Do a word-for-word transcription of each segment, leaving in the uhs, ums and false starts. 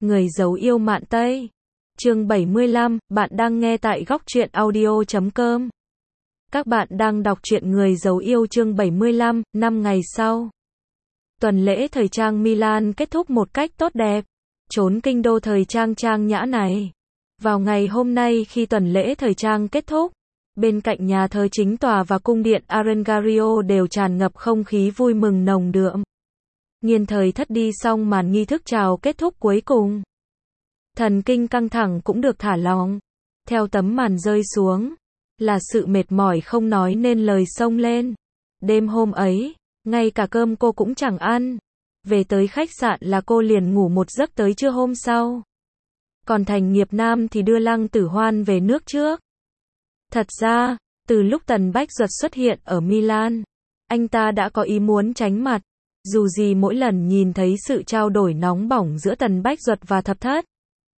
Người giấu yêu mạn Tây. Chương bảy mươi lăm, bạn đang nghe tại góc truyện audio chấm com. Các bạn đang đọc truyện Người giấu yêu chương bảy mươi lăm, năm ngày sau. Tuần lễ thời trang Milan kết thúc một cách tốt đẹp. Trốn kinh đô thời trang trang nhã này. Vào ngày hôm nay khi tuần lễ thời trang kết thúc, bên cạnh nhà thờ chính tòa và cung điện Arengario đều tràn ngập không khí vui mừng nồng đượm. Nghiên thời thất đi xong màn nghi thức chào kết thúc cuối cùng. Thần kinh căng thẳng cũng được thả lỏng. Theo tấm màn rơi xuống, là sự mệt mỏi không nói nên lời xông lên. Đêm hôm ấy, ngay cả cơm cô cũng chẳng ăn. Về tới khách sạn là cô liền ngủ một giấc tới trưa hôm sau. Còn Thành Nghiệp Nam thì đưa Lăng Tử Hoan về nước trước. Thật ra, từ lúc Tần Bách Duật xuất hiện ở Milan, anh ta đã có ý muốn tránh mặt. Dù gì mỗi lần nhìn thấy sự trao đổi nóng bỏng giữa Tần Bách Duật và Thập Thất,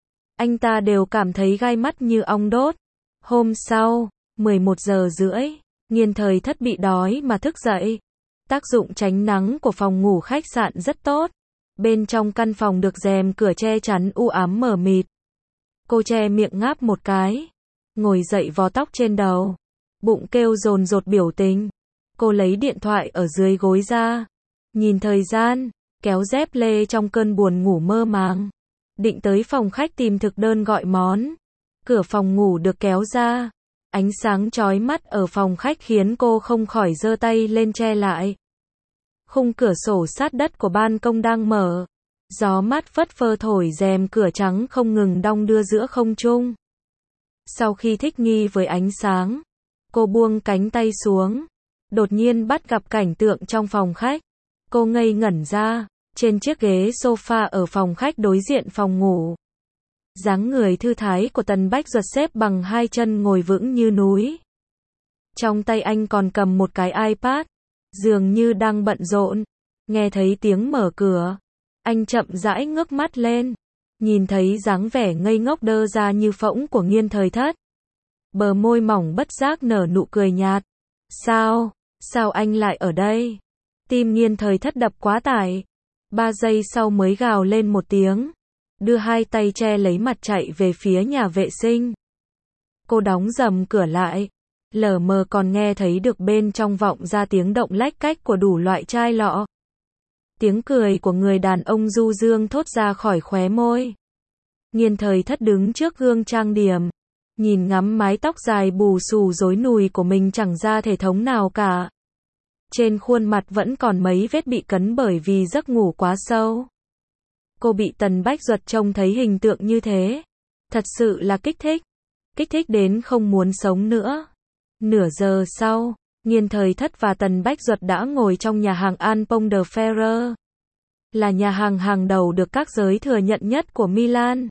anh ta đều cảm thấy gai mắt như ong đốt. Hôm sau, mười một giờ rưỡi, Nghiên thời thất bị đói mà thức dậy. Tác dụng tránh nắng của phòng ngủ khách sạn rất tốt. Bên trong căn phòng được rèm cửa che chắn u ám mờ mịt. Cô che miệng ngáp một cái, ngồi dậy vò tóc trên đầu, bụng kêu dồn dột biểu tình. Cô lấy điện thoại ở dưới gối ra, nhìn thời gian, kéo dép lê trong cơn buồn ngủ mơ màng. Định tới phòng khách tìm thực đơn gọi món. Cửa phòng ngủ được kéo ra. Ánh sáng chói mắt ở phòng khách khiến cô không khỏi giơ tay lên che lại. Khung cửa sổ sát đất của ban công đang mở. Gió mát phất phơ thổi rèm cửa trắng không ngừng đong đưa giữa không trung. Sau khi thích nghi với ánh sáng, cô buông cánh tay xuống. Đột nhiên bắt gặp cảnh tượng trong phòng khách. Cô ngây ngẩn ra, trên chiếc ghế sofa ở phòng khách đối diện phòng ngủ. Dáng người thư thái của Tần Bách Duật xếp bằng hai chân ngồi vững như núi. Trong tay anh còn cầm một cái iPad, dường như đang bận rộn. Nghe thấy tiếng mở cửa, anh chậm rãi ngước mắt lên, nhìn thấy dáng vẻ ngây ngốc đơ ra như phỗng của Nghiên thời thất. Bờ môi mỏng bất giác nở nụ cười nhạt. Sao, sao anh lại ở đây? Tim Nghiên thời thất đập quá tải. Ba giây sau mới gào lên một tiếng, đưa hai tay che lấy mặt chạy về phía nhà vệ sinh. Cô đóng dầm cửa lại, lờ mờ còn nghe thấy được bên trong vọng ra tiếng động lách cách của đủ loại chai lọ. Tiếng cười của người đàn ông du dương thốt ra khỏi khóe môi. Nghiên thời thất đứng trước gương trang điểm, nhìn ngắm mái tóc dài bù xù rối nùi của mình chẳng ra thể thống nào cả. Trên khuôn mặt vẫn còn mấy vết bị cấn bởi vì giấc ngủ quá sâu. Cô bị Tần Bách Duật trông thấy hình tượng như thế, thật sự là kích thích. Kích thích đến không muốn sống nữa. Nửa giờ sau, Nghiên thời thất và Tần Bách Duật đã ngồi trong nhà hàng Al Pont de Ferrer. Là nhà hàng hàng đầu được các giới thừa nhận nhất của Milan.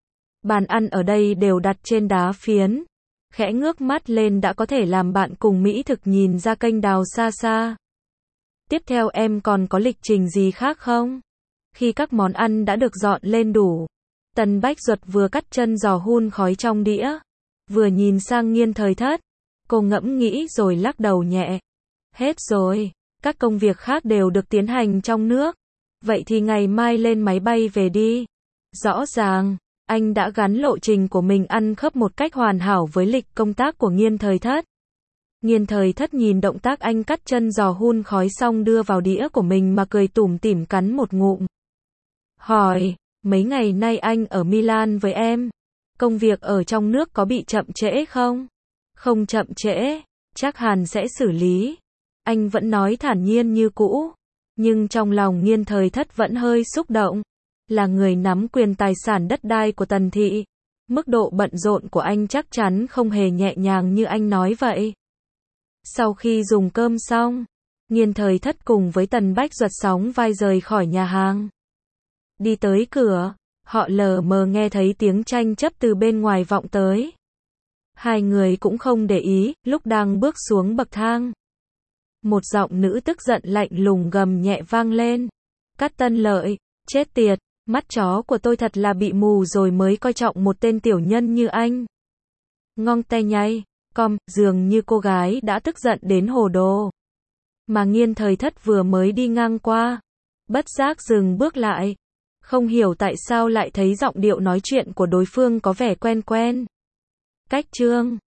Bàn ăn ở đây đều đặt trên đá phiến. Khẽ ngước mắt lên đã có thể làm bạn cùng mỹ thực nhìn ra kênh đào xa xa. Tiếp theo em còn có lịch trình gì khác không? Khi các món ăn đã được dọn lên đủ, Tần Bách Duật vừa cắt chân giò hun khói trong đĩa, vừa nhìn sang Nghiên thời thất. Cô ngẫm nghĩ rồi lắc đầu nhẹ. Hết rồi, các công việc khác đều được tiến hành trong nước. Vậy thì ngày mai lên máy bay về đi. Rõ ràng, anh đã gắn lộ trình của mình ăn khớp một cách hoàn hảo với lịch công tác của Nghiên thời thất. Nghiên thời thất nhìn động tác anh cắt chân giò hun khói xong đưa vào đĩa của mình mà cười tủm tỉm cắn một ngụm. Hỏi, mấy ngày nay anh ở Milan với em, công việc ở trong nước có bị chậm trễ không? Không chậm trễ, chắc hẳn sẽ xử lý. Anh vẫn nói thản nhiên như cũ, nhưng trong lòng Nghiên thời thất vẫn hơi xúc động. Là người nắm quyền tài sản đất đai của Tần thị, mức độ bận rộn của anh chắc chắn không hề nhẹ nhàng như anh nói vậy. Sau khi dùng cơm xong, Nghiên thời thất cùng với Tần Bách Duật sóng vai rời khỏi nhà hàng. Đi tới cửa, họ lờ mờ nghe thấy tiếng tranh chấp từ bên ngoài vọng tới. Hai người cũng không để ý, lúc đang bước xuống bậc thang. Một giọng nữ tức giận lạnh lùng gầm nhẹ vang lên. Cát Tân Lợi, chết tiệt, mắt chó của tôi thật là bị mù rồi mới coi trọng một tên tiểu nhân như anh. Ngong tay nhay, com, dường như cô gái đã tức giận đến hồ đồ. Mà Nghiên thời thất vừa mới đi ngang qua, bất giác dừng bước lại. Không hiểu tại sao lại thấy giọng điệu nói chuyện của đối phương có vẻ quen quen. Cách chương